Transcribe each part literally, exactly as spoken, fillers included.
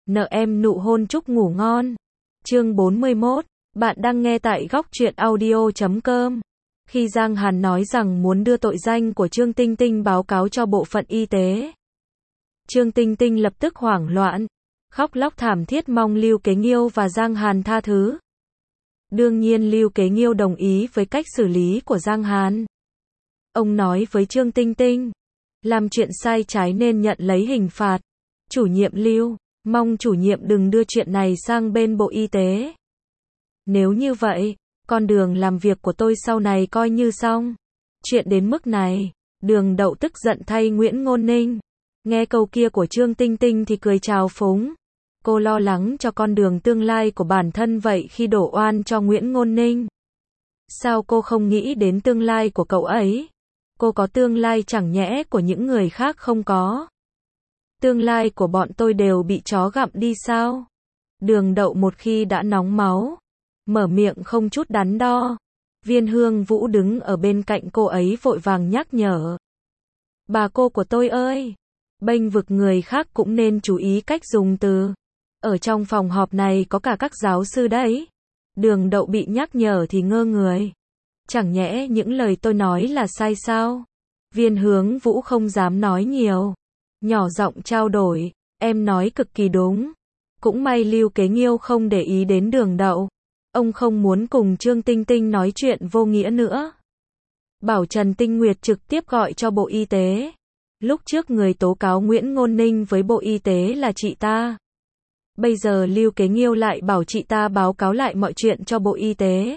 Nợ em nụ hôn chúc ngủ ngon. Chương bốn mươi mốt. Bạn đang nghe tại góc truyện audio chấm com. Khi Giang Hàn nói rằng muốn đưa tội danh của Trương Tinh Tinh báo cáo cho bộ phận y tế, Trương Tinh Tinh lập tức hoảng loạn, khóc lóc thảm thiết mong Lưu Kế Nghiêu và Giang Hàn tha thứ. Đương nhiên Lưu Kế Nghiêu đồng ý với cách xử lý của Giang Hàn. Ông nói với Trương Tinh Tinh, làm chuyện sai trái nên nhận lấy hình phạt. Chủ nhiệm Lưu, mong chủ nhiệm đừng đưa chuyện này sang bên Bộ Y tế. Nếu như vậy, con Đường làm việc của tôi sau này coi như xong. Chuyện đến mức này, Đường Đậu tức giận thay Nguyễn Ngôn Ninh. Nghe câu kia của Trương Tinh Tinh thì cười trào phúng. Cô lo lắng cho con đường tương lai của bản thân vậy khi đổ oan cho Nguyễn Ngôn Ninh. Sao cô không nghĩ đến tương lai của cậu ấy? Cô có tương lai chẳng nhẽ của những người khác không có? Tương lai của bọn tôi đều bị chó gặm đi sao? Đường Đậu một khi đã nóng máu, mở miệng không chút đắn đo. Viên Hương Vũ đứng ở bên cạnh cô ấy vội vàng nhắc nhở. Bà cô của tôi ơi! Bênh vực người khác cũng nên chú ý cách dùng từ. Ở trong phòng họp này có cả các giáo sư đấy. Đường Đậu bị nhắc nhở thì ngơ người. Chẳng nhẽ những lời tôi nói là sai sao? Viên Hướng Vũ không dám nói nhiều. Nhỏ giọng trao đổi, em nói cực kỳ đúng. Cũng may Lưu Kế Nghiêu không để ý đến Đường Đậu. Ông không muốn cùng Trương Tinh Tinh nói chuyện vô nghĩa nữa. Bảo Trần Tinh Nguyệt trực tiếp gọi cho Bộ Y tế. Lúc trước người tố cáo Nguyễn Ngôn Ninh với Bộ Y tế là chị ta. Bây giờ Lưu Kế Nghiêu lại bảo chị ta báo cáo lại mọi chuyện cho Bộ Y tế.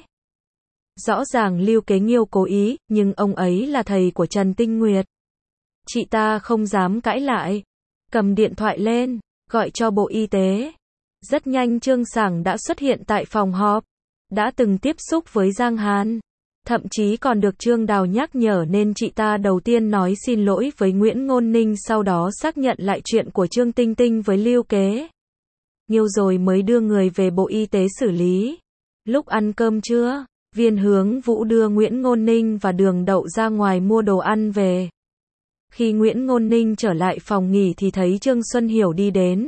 Rõ ràng Lưu Kế Nghiêu cố ý, nhưng ông ấy là thầy của Trần Tinh Nguyệt. Chị ta không dám cãi lại. Cầm điện thoại lên, gọi cho Bộ Y tế. Rất nhanh Trương Sảng đã xuất hiện tại phòng họp. Đã từng tiếp xúc với Giang Hàn. Thậm chí còn được Trương Đào nhắc nhở nên chị ta đầu tiên nói xin lỗi với Nguyễn Ngôn Ninh, sau đó xác nhận lại chuyện của Trương Tinh Tinh với Lưu Kế Nghiêu rồi mới đưa người về Bộ Y tế xử lý. Lúc ăn cơm trưa, Viên Hướng Vũ đưa Nguyễn Ngôn Ninh và Đường Đậu ra ngoài mua đồ ăn về. Khi Nguyễn Ngôn Ninh trở lại phòng nghỉ thì thấy Trương Xuân Hiểu đi đến.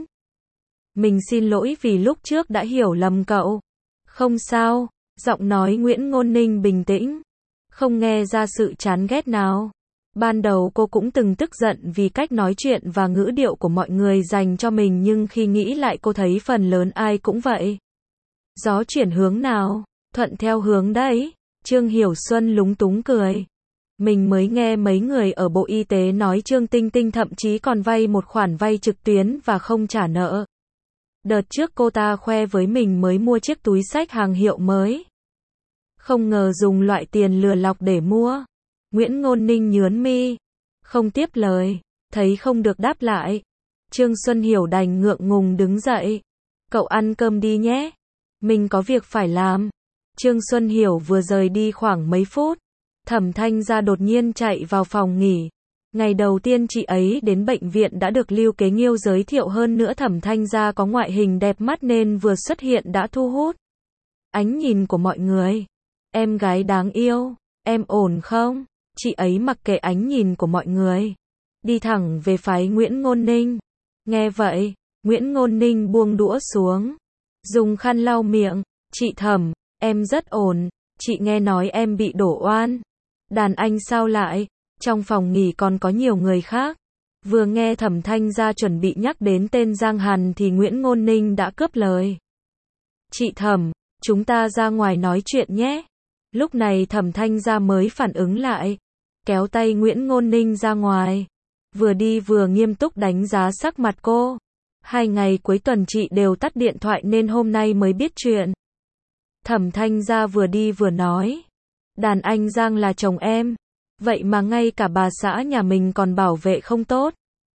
Mình xin lỗi vì lúc trước đã hiểu lầm cậu. Không sao, giọng nói Nguyễn Ngôn Ninh bình tĩnh, không nghe ra sự chán ghét nào. Ban đầu cô cũng từng tức giận vì cách nói chuyện và ngữ điệu của mọi người dành cho mình, nhưng khi nghĩ lại cô thấy phần lớn ai cũng vậy. Gió chuyển hướng nào, thuận theo hướng đấy. Trương Hiểu Xuân lúng túng cười. Mình mới nghe mấy người ở Bộ Y tế nói Trương Tinh Tinh thậm chí còn vay một khoản vay trực tuyến và không trả nợ. Đợt trước cô ta khoe với mình mới mua chiếc túi xách hàng hiệu mới. Không ngờ dùng loại tiền lừa lọc để mua. Nguyễn Ngôn Ninh nhướng mi, không tiếp lời, thấy không được đáp lại. Trương Xuân Hiểu đành ngượng ngùng đứng dậy. Cậu ăn cơm đi nhé. Mình có việc phải làm. Trương Xuân Hiểu vừa rời đi khoảng mấy phút. Thẩm Thanh Gia đột nhiên chạy vào phòng nghỉ. Ngày đầu tiên chị ấy đến bệnh viện đã được Lưu Kế Nghiêu giới thiệu, hơn nữa Thẩm Thanh Gia có ngoại hình đẹp mắt nên vừa xuất hiện đã thu hút ánh nhìn của mọi người. Em gái đáng yêu, em ổn không? Chị ấy mặc kệ ánh nhìn của mọi người, đi thẳng về phái Nguyễn Ngôn Ninh. Nghe vậy, Nguyễn Ngôn Ninh buông đũa xuống, dùng khăn lau miệng. Chị Thẩm, em rất ổn. Chị nghe nói em bị đổ oan. Đàn anh sao lại? Trong phòng nghỉ còn có nhiều người khác. Vừa nghe Thẩm Thanh Gia chuẩn bị nhắc đến tên Giang Hàn thì Nguyễn Ngôn Ninh đã cướp lời. Chị Thẩm, chúng ta ra ngoài nói chuyện nhé. Lúc này Thẩm Thanh Gia mới phản ứng lại, kéo tay Nguyễn Ngôn Ninh ra ngoài. Vừa đi vừa nghiêm túc đánh giá sắc mặt cô. Hai ngày cuối tuần chị đều tắt điện thoại nên hôm nay mới biết chuyện. Thẩm Thanh Gia vừa đi vừa nói. Đàn anh Giang là chồng em. Vậy mà ngay cả bà xã nhà mình còn bảo vệ không tốt.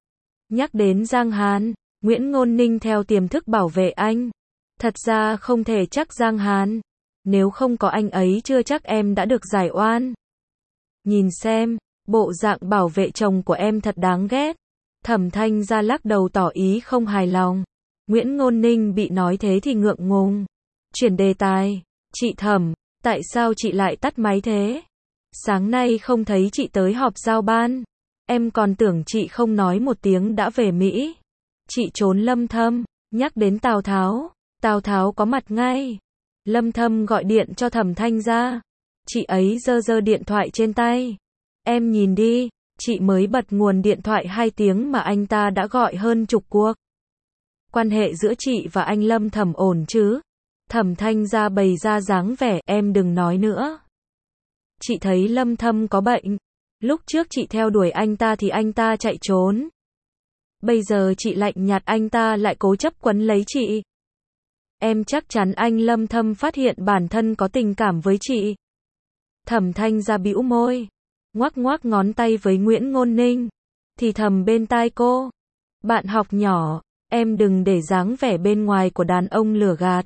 Nhắc đến Giang Hàn, Nguyễn Ngôn Ninh theo tiềm thức bảo vệ anh. Thật ra không thể chắc Giang Hàn. Nếu không có anh ấy chưa chắc em đã được giải oan. Nhìn xem, bộ dạng bảo vệ chồng của em thật đáng ghét. Thẩm Thanh Gia lắc đầu tỏ ý không hài lòng. Nguyễn Ngôn Ninh bị nói thế thì ngượng ngùng. Chuyển đề tài. Chị Thẩm, tại sao chị lại tắt máy thế? Sáng nay không thấy chị tới họp giao ban. Em còn tưởng chị không nói một tiếng đã về Mỹ. Chị trốn lâm thâm. Nhắc đến Tào Tháo, Tào Tháo có mặt ngay. Lâm Thâm gọi điện cho Thẩm Thanh Gia. Chị ấy giơ giơ điện thoại trên tay. Em nhìn đi, chị mới bật nguồn điện thoại hai tiếng mà anh ta đã gọi hơn chục cuộc. Quan hệ giữa chị và anh Lâm Thẩm ổn chứ? Thẩm Thanh Gia bày ra dáng vẻ, em đừng nói nữa. Chị thấy Lâm Thâm có bệnh. Lúc trước chị theo đuổi anh ta thì anh ta chạy trốn. Bây giờ chị lạnh nhạt, anh ta lại cố chấp quấn lấy chị. Em chắc chắn anh Lâm Thâm phát hiện bản thân có tình cảm với chị. Thẩm Thanh Gia bĩu môi, ngoắc ngoắc ngón tay với Nguyễn Ngôn Ninh, thì thầm bên tai cô. Bạn học nhỏ, em đừng để dáng vẻ bên ngoài của đàn ông lừa gạt.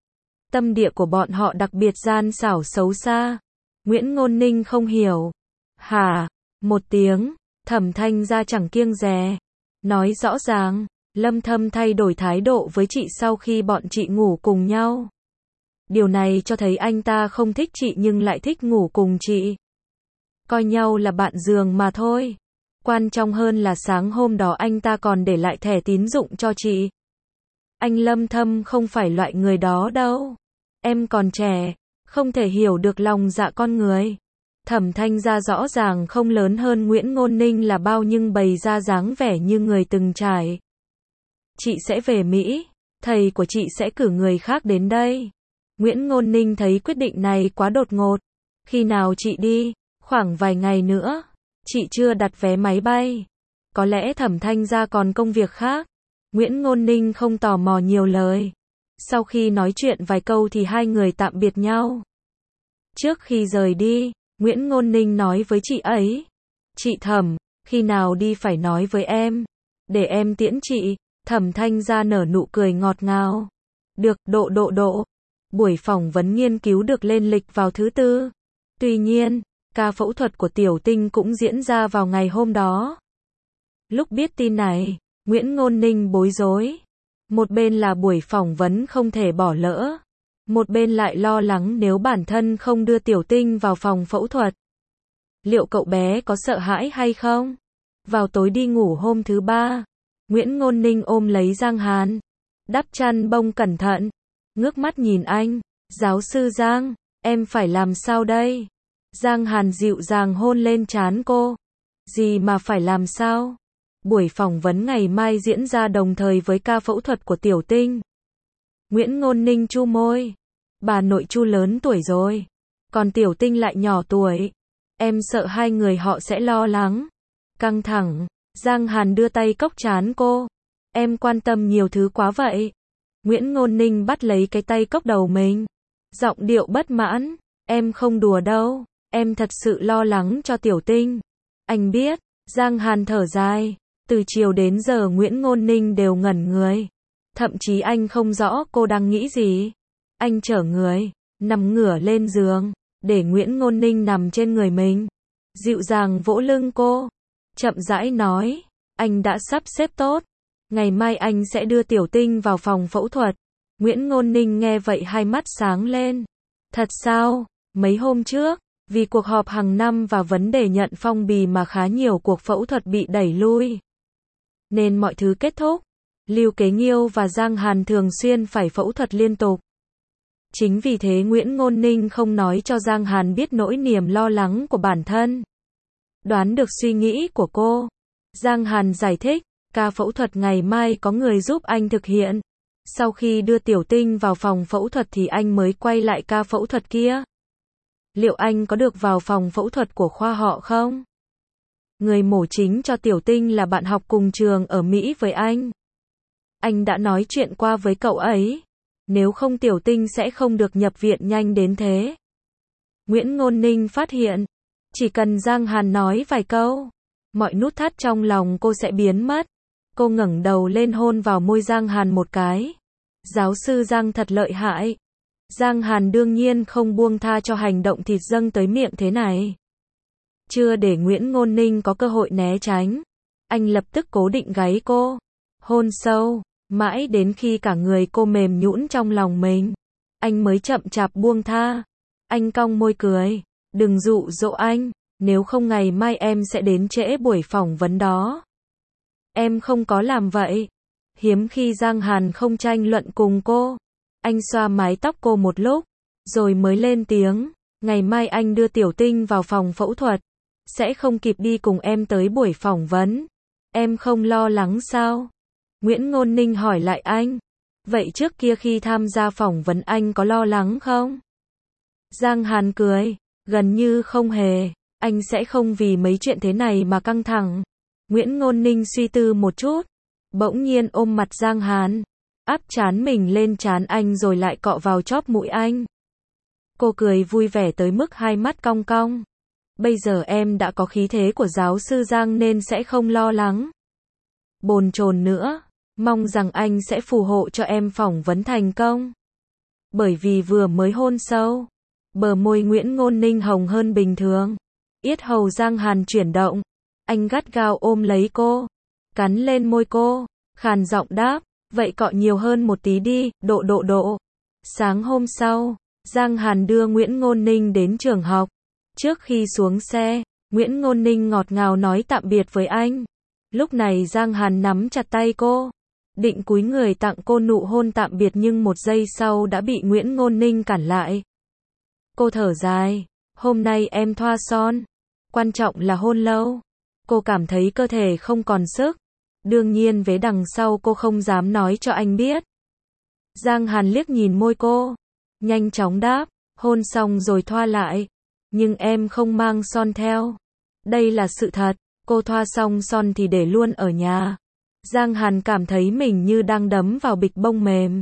Tâm địa của bọn họ đặc biệt gian xảo xấu xa. Nguyễn Ngôn Ninh không hiểu. Hả? Một tiếng, Thẩm Thanh Gia chẳng kiêng dè. Nói rõ ràng, Lâm Thâm thay đổi thái độ với chị sau khi bọn chị ngủ cùng nhau. Điều này cho thấy anh ta không thích chị nhưng lại thích ngủ cùng chị. Coi nhau là bạn giường mà thôi. Quan trọng hơn là sáng hôm đó anh ta còn để lại thẻ tín dụng cho chị. Anh Lâm Thâm không phải loại người đó đâu. Em còn trẻ, không thể hiểu được lòng dạ con người. Thẩm Thanh Gia rõ ràng không lớn hơn Nguyễn Ngôn Ninh là bao nhưng bày ra dáng vẻ như người từng trải. Chị sẽ về Mỹ, thầy của chị sẽ cử người khác đến đây. Nguyễn Ngôn Ninh thấy quyết định này quá đột ngột. Khi nào chị đi? Khoảng vài ngày nữa. Chị chưa đặt vé máy bay. Có lẽ Thẩm Thanh Gia còn công việc khác. Nguyễn Ngôn Ninh không tò mò nhiều lời. Sau khi nói chuyện vài câu thì hai người tạm biệt nhau. Trước khi rời đi, Nguyễn Ngôn Ninh nói với chị ấy. Chị Thẩm, khi nào đi phải nói với em. Để em tiễn chị. Thẩm Thanh Gia nở nụ cười ngọt ngào. Được, độ độ độ. Buổi phỏng vấn nghiên cứu được lên lịch vào thứ tư. Tuy nhiên, ca phẫu thuật của Tiểu Tinh cũng diễn ra vào ngày hôm đó. Lúc biết tin này, Nguyễn Ngôn Ninh bối rối. Một bên là buổi phỏng vấn không thể bỏ lỡ. Một bên lại lo lắng nếu bản thân không đưa Tiểu Tinh vào phòng phẫu thuật. Liệu cậu bé có sợ hãi hay không? Vào tối đi ngủ hôm thứ ba, Nguyễn Ngôn Ninh ôm lấy Giang Hàn. Đắp chăn bông cẩn thận. Ngước mắt nhìn anh. Giáo sư Giang, em phải làm sao đây? Giang Hàn dịu dàng hôn lên trán cô. Gì mà phải làm sao? Buổi phỏng vấn ngày mai diễn ra đồng thời với ca phẫu thuật của Tiểu Tinh. Nguyễn Ngôn Ninh chu môi. Bà nội Chu lớn tuổi rồi. Còn Tiểu Tinh lại nhỏ tuổi. Em sợ hai người họ sẽ lo lắng. Căng thẳng. Giang Hàn đưa tay cốc trán cô. Em quan tâm nhiều thứ quá vậy. Nguyễn Ngôn Ninh bắt lấy cái tay cốc đầu mình. Giọng điệu bất mãn. Em không đùa đâu. Em thật sự lo lắng cho Tiểu Tinh. Anh biết. Giang Hàn thở dài. Từ chiều đến giờ Nguyễn Ngôn Ninh đều ngẩn người. Thậm chí anh không rõ cô đang nghĩ gì. Anh chở người, nằm ngửa lên giường, để Nguyễn Ngôn Ninh nằm trên người mình. Dịu dàng vỗ lưng cô. Chậm rãi nói. Anh đã sắp xếp tốt. Ngày mai anh sẽ đưa Tiểu Tinh vào phòng phẫu thuật. Nguyễn Ngôn Ninh nghe vậy hai mắt sáng lên. Thật sao? Mấy hôm trước, vì cuộc họp hàng năm và vấn đề nhận phong bì mà khá nhiều cuộc phẫu thuật bị đẩy lui. Nên mọi thứ kết thúc. Lưu Kế Nghiêu và Giang Hàn thường xuyên phải phẫu thuật liên tục. Chính vì thế Nguyễn Ngôn Ninh không nói cho Giang Hàn biết nỗi niềm lo lắng của bản thân. Đoán được suy nghĩ của cô, Giang Hàn giải thích, ca phẫu thuật ngày mai có người giúp anh thực hiện. Sau khi đưa Tiểu Tinh vào phòng phẫu thuật thì anh mới quay lại ca phẫu thuật kia. Liệu anh có được vào phòng phẫu thuật của khoa họ không? Người mổ chính cho Tiểu Tinh là bạn học cùng trường ở Mỹ với anh. Anh đã nói chuyện qua với cậu ấy. Nếu không Tiểu Tinh sẽ không được nhập viện nhanh đến thế. Nguyễn Ngôn Ninh phát hiện, chỉ cần Giang Hàn nói vài câu, mọi nút thắt trong lòng cô sẽ biến mất. Cô ngẩng đầu lên hôn vào môi Giang Hàn một cái. Giáo sư Giang thật lợi hại. Giang Hàn đương nhiên không buông tha cho hành động thịt dâng tới miệng thế này. Chưa để Nguyễn Ngôn Ninh có cơ hội né tránh, anh lập tức cố định gáy cô. Hôn sâu, mãi đến khi cả người cô mềm nhũn trong lòng mình, anh mới chậm chạp buông tha. Anh cong môi cười. Đừng dụ dỗ anh, nếu không ngày mai em sẽ đến trễ buổi phỏng vấn đó. Em không có làm vậy. Hiếm khi Giang Hàn không tranh luận cùng cô. Anh xoa mái tóc cô một lúc, rồi mới lên tiếng, ngày mai anh đưa Tiểu Tinh vào phòng phẫu thuật, sẽ không kịp đi cùng em tới buổi phỏng vấn. Em không lo lắng sao? Nguyễn Ngôn Ninh hỏi lại anh. Vậy trước kia khi tham gia phỏng vấn anh có lo lắng không? Giang Hàn cười, gần như không hề, anh sẽ không vì mấy chuyện thế này mà căng thẳng. Nguyễn Ngôn Ninh suy tư một chút, bỗng nhiên ôm mặt Giang Hàn, áp trán mình lên trán anh rồi lại cọ vào chóp mũi anh. Cô cười vui vẻ tới mức hai mắt cong cong. Bây giờ em đã có khí thế của giáo sư Giang nên sẽ không lo lắng. Bồn chồn nữa, mong rằng anh sẽ phù hộ cho em phỏng vấn thành công. Bởi vì vừa mới hôn sâu, bờ môi Nguyễn Ngôn Ninh hồng hơn bình thường. Yết hầu Giang Hàn chuyển động, anh gắt gao ôm lấy cô, cắn lên môi cô, khàn giọng đáp, vậy cọ nhiều hơn một tí đi, độ độ độ. Sáng hôm sau, Giang Hàn đưa Nguyễn Ngôn Ninh đến trường học. Trước khi xuống xe, Nguyễn Ngôn Ninh ngọt ngào nói tạm biệt với anh. Lúc này Giang Hàn nắm chặt tay cô, định cúi người tặng cô nụ hôn tạm biệt nhưng một giây sau đã bị Nguyễn Ngôn Ninh cản lại. Cô thở dài, hôm nay em thoa son, quan trọng là hôn lâu. Cô cảm thấy cơ thể không còn sức. Đương nhiên vế đằng sau cô không dám nói cho anh biết. Giang Hàn liếc nhìn môi cô, nhanh chóng đáp, hôn xong rồi thoa lại. Nhưng em không mang son theo. Đây là sự thật, cô thoa xong son thì để luôn ở nhà. Giang Hàn cảm thấy mình như đang đấm vào bịch bông mềm.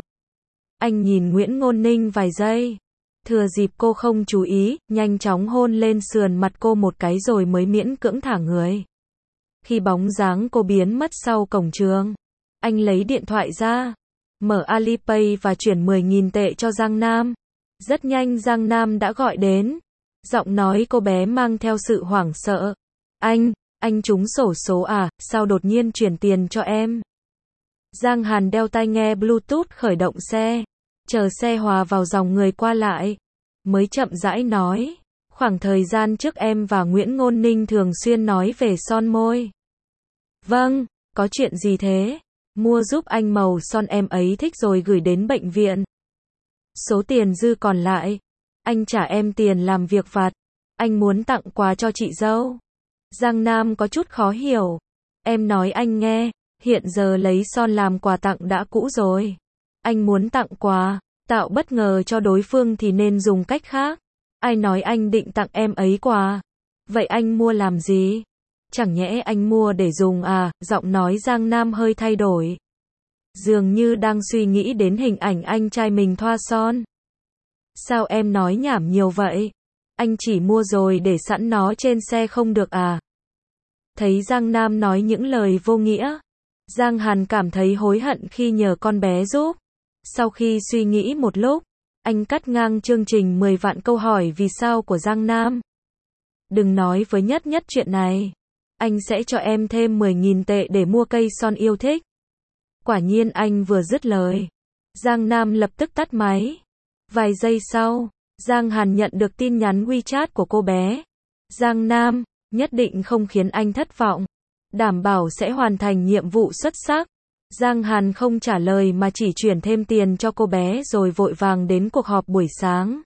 Anh nhìn Nguyễn Ngôn Ninh vài giây. Thừa dịp cô không chú ý, nhanh chóng hôn lên sườn mặt cô một cái rồi mới miễn cưỡng thả người. Khi bóng dáng cô biến mất sau cổng trường, anh lấy điện thoại ra, mở Alipay và chuyển mười nghìn tệ cho Giang Nam. Rất nhanh Giang Nam đã gọi đến. Giọng nói cô bé mang theo sự hoảng sợ. Anh, anh trúng xổ số à, sao đột nhiên chuyển tiền cho em? Giang Hàn đeo tai nghe Bluetooth khởi động xe, chờ xe hòa vào dòng người qua lại, mới chậm rãi nói, khoảng thời gian trước em và Nguyễn Ngôn Ninh thường xuyên nói về son môi. Vâng, có chuyện gì thế? Mua giúp anh màu son em ấy thích rồi gửi đến bệnh viện. Số tiền dư còn lại, anh trả em tiền làm việc vặt. Anh muốn tặng quà cho chị dâu. Giang Nam có chút khó hiểu. Em nói anh nghe, hiện giờ lấy son làm quà tặng đã cũ rồi. Anh muốn tặng quà, tạo bất ngờ cho đối phương thì nên dùng cách khác. Ai nói anh định tặng em ấy quà? Vậy anh mua làm gì? Chẳng nhẽ anh mua để dùng à? Giọng nói Giang Nam hơi thay đổi. Dường như đang suy nghĩ đến hình ảnh anh trai mình thoa son. Sao em nói nhảm nhiều vậy? Anh chỉ mua rồi để sẵn nó trên xe không được à? Thấy Giang Nam nói những lời vô nghĩa, Giang Hàn cảm thấy hối hận khi nhờ con bé giúp. Sau khi suy nghĩ một lúc, anh cắt ngang chương trình mười vạn câu hỏi vì sao của Giang Nam. Đừng nói với Nhất Nhất chuyện này. Anh sẽ cho em thêm mười nghìn tệ để mua cây son yêu thích. Quả nhiên anh vừa dứt lời, Giang Nam lập tức tắt máy. Vài giây sau, Giang Hàn nhận được tin nhắn WeChat của cô bé. Giang Nam, nhất định không khiến anh thất vọng. Đảm bảo sẽ hoàn thành nhiệm vụ xuất sắc. Giang Hàn không trả lời mà chỉ chuyển thêm tiền cho cô bé rồi vội vàng đến cuộc họp buổi sáng.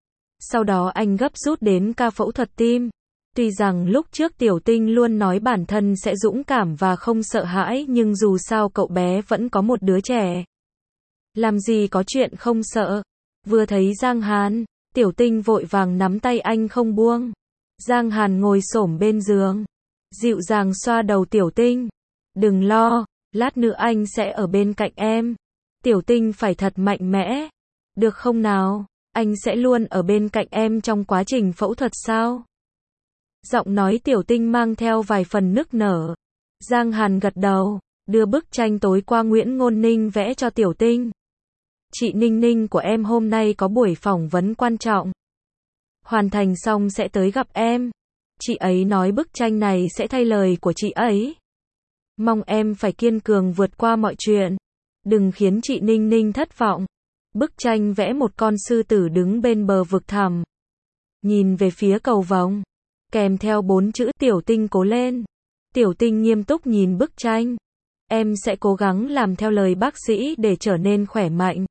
Sau đó anh gấp rút đến ca phẫu thuật tim. Tuy rằng lúc trước Tiểu Tinh luôn nói bản thân sẽ dũng cảm và không sợ hãi nhưng dù sao cậu bé vẫn có một đứa trẻ. Làm gì có chuyện không sợ. Vừa thấy Giang Hàn, Tiểu Tinh vội vàng nắm tay anh không buông. Giang Hàn ngồi xổm bên giường, dịu dàng xoa đầu Tiểu Tinh. Đừng lo, lát nữa anh sẽ ở bên cạnh em. Tiểu Tinh phải thật mạnh mẽ. Được không nào? Anh sẽ luôn ở bên cạnh em trong quá trình phẫu thuật sao? Giọng nói Tiểu Tinh mang theo vài phần nức nở. Giang Hàn gật đầu, đưa bức tranh tối qua Nguyễn Ngôn Ninh vẽ cho Tiểu Tinh. Chị Ninh Ninh của em hôm nay có buổi phỏng vấn quan trọng. Hoàn thành xong sẽ tới gặp em. Chị ấy nói bức tranh này sẽ thay lời của chị ấy. Mong em phải kiên cường vượt qua mọi chuyện. Đừng khiến chị Ninh Ninh thất vọng. Bức tranh vẽ một con sư tử đứng bên bờ vực thẳm, nhìn về phía cầu vồng, kèm theo bốn chữ Tiểu Tinh cố lên. Tiểu Tinh nghiêm túc nhìn bức tranh. Em sẽ cố gắng làm theo lời bác sĩ để trở nên khỏe mạnh.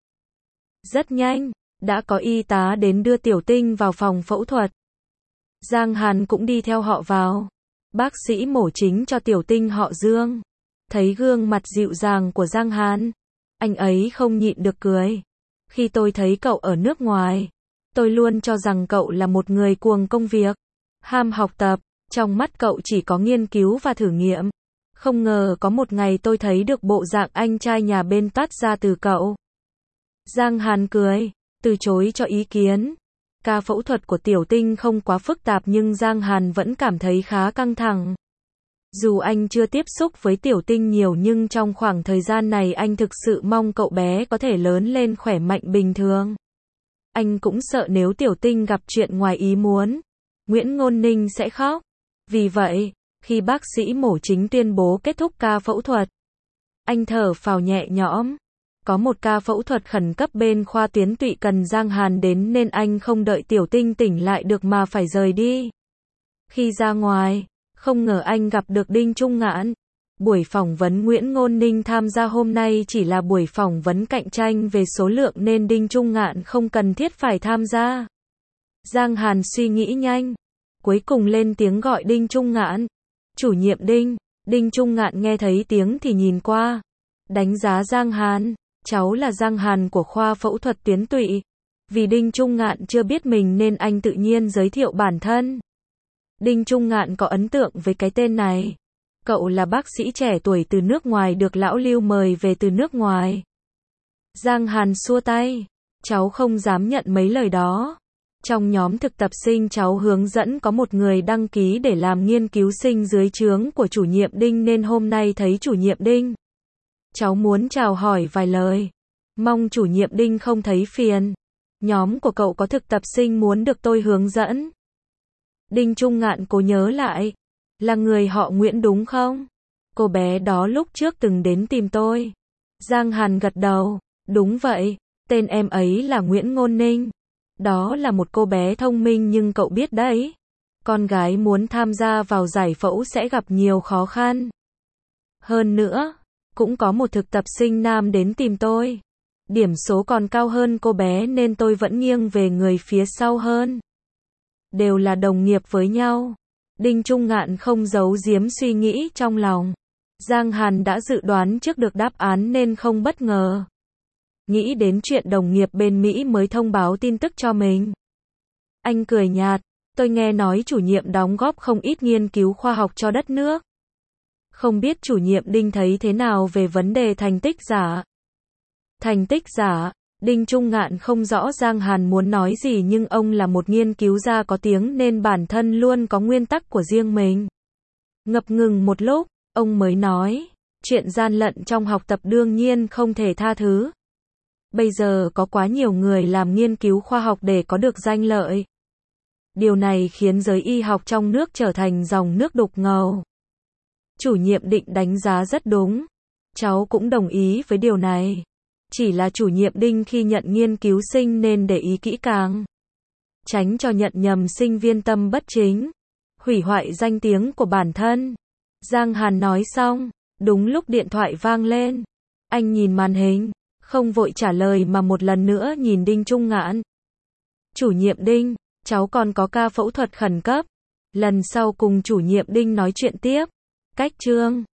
Rất nhanh, đã có y tá đến đưa Tiểu Tinh vào phòng phẫu thuật. Giang Hàn cũng đi theo họ vào. Bác sĩ mổ chính cho Tiểu Tinh họ Dương. Thấy gương mặt dịu dàng của Giang Hàn, anh ấy không nhịn được cười. Khi tôi thấy cậu ở nước ngoài, tôi luôn cho rằng cậu là một người cuồng công việc, ham học tập, trong mắt cậu chỉ có nghiên cứu và thử nghiệm. Không ngờ có một ngày tôi thấy được bộ dạng anh trai nhà bên toát ra từ cậu. Giang Hàn cười, từ chối cho ý kiến. Ca phẫu thuật của Tiểu Tinh không quá phức tạp nhưng Giang Hàn vẫn cảm thấy khá căng thẳng. Dù anh chưa tiếp xúc với Tiểu Tinh nhiều nhưng trong khoảng thời gian này anh thực sự mong cậu bé có thể lớn lên khỏe mạnh bình thường. Anh cũng sợ nếu Tiểu Tinh gặp chuyện ngoài ý muốn, Nguyễn Ngôn Ninh sẽ khóc. Vì vậy, khi bác sĩ mổ chính tuyên bố kết thúc ca phẫu thuật, anh thở phào nhẹ nhõm. Có một ca phẫu thuật khẩn cấp bên khoa tuyến tụy cần Giang Hàn đến nên anh không đợi Tiểu Tinh tỉnh lại được mà phải rời đi. Khi ra ngoài, không ngờ anh gặp được Đinh Trung Ngạn. Buổi phỏng vấn Nguyễn Ngôn Ninh tham gia hôm nay chỉ là buổi phỏng vấn cạnh tranh về số lượng nên Đinh Trung Ngạn không cần thiết phải tham gia. Giang Hàn suy nghĩ nhanh, cuối cùng lên tiếng gọi Đinh Trung Ngạn. Chủ nhiệm Đinh. Đinh Trung Ngạn nghe thấy tiếng thì nhìn qua, đánh giá Giang Hàn. Cháu là Giang Hàn của khoa phẫu thuật tuyến tụy. Vì Đinh Trung Ngạn chưa biết mình nên anh tự nhiên giới thiệu bản thân. Đinh Trung Ngạn có ấn tượng với cái tên này. Cậu là bác sĩ trẻ tuổi từ nước ngoài được lão Lưu mời về từ nước ngoài. Giang Hàn xua tay. Cháu không dám nhận mấy lời đó. Trong nhóm thực tập sinh cháu hướng dẫn có một người đăng ký để làm nghiên cứu sinh dưới trướng của chủ nhiệm Đinh nên hôm nay thấy chủ nhiệm Đinh. Cháu muốn chào hỏi vài lời. Mong chủ nhiệm Đinh không thấy phiền. Nhóm của cậu có thực tập sinh muốn được tôi hướng dẫn. Đinh Trung Ngạn cố nhớ lại. Là người họ Nguyễn đúng không? Cô bé đó lúc trước từng đến tìm tôi. Giang Hàn gật đầu. Đúng vậy, tên em ấy là Nguyễn Ngôn Ninh. Đó là một cô bé thông minh nhưng cậu biết đấy. Con gái muốn tham gia vào giải phẫu sẽ gặp nhiều khó khăn. Hơn nữa, cũng có một thực tập sinh nam đến tìm tôi. Điểm số còn cao hơn cô bé nên tôi vẫn nghiêng về người phía sau hơn. Đều là đồng nghiệp với nhau. Đinh Trung Ngạn không giấu giếm suy nghĩ trong lòng. Giang Hàn đã dự đoán trước được đáp án nên không bất ngờ. Nghĩ đến chuyện đồng nghiệp bên Mỹ mới thông báo tin tức cho mình. Anh cười nhạt, tôi nghe nói chủ nhiệm đóng góp không ít nghiên cứu khoa học cho đất nước. Không biết chủ nhiệm Đinh thấy thế nào về vấn đề thành tích giả? Thành tích giả, Đinh Trung Ngạn không rõ Giang Hàn muốn nói gì nhưng ông là một nghiên cứu gia có tiếng nên bản thân luôn có nguyên tắc của riêng mình. Ngập ngừng một lúc, ông mới nói, chuyện gian lận trong học tập đương nhiên không thể tha thứ. Bây giờ có quá nhiều người làm nghiên cứu khoa học để có được danh lợi. Điều này khiến giới y học trong nước trở thành dòng nước đục ngầu. Chủ nhiệm Định đánh giá rất đúng. Cháu cũng đồng ý với điều này. Chỉ là chủ nhiệm Đinh khi nhận nghiên cứu sinh nên để ý kỹ càng. Tránh cho nhận nhầm sinh viên tâm bất chính. Hủy hoại danh tiếng của bản thân. Giang Hàn nói xong, đúng lúc điện thoại vang lên. Anh nhìn màn hình, không vội trả lời mà một lần nữa nhìn Đinh Trung Ngạn. Chủ nhiệm Đinh, cháu còn có ca phẫu thuật khẩn cấp. Lần sau cùng chủ nhiệm Đinh nói chuyện tiếp. Cách chương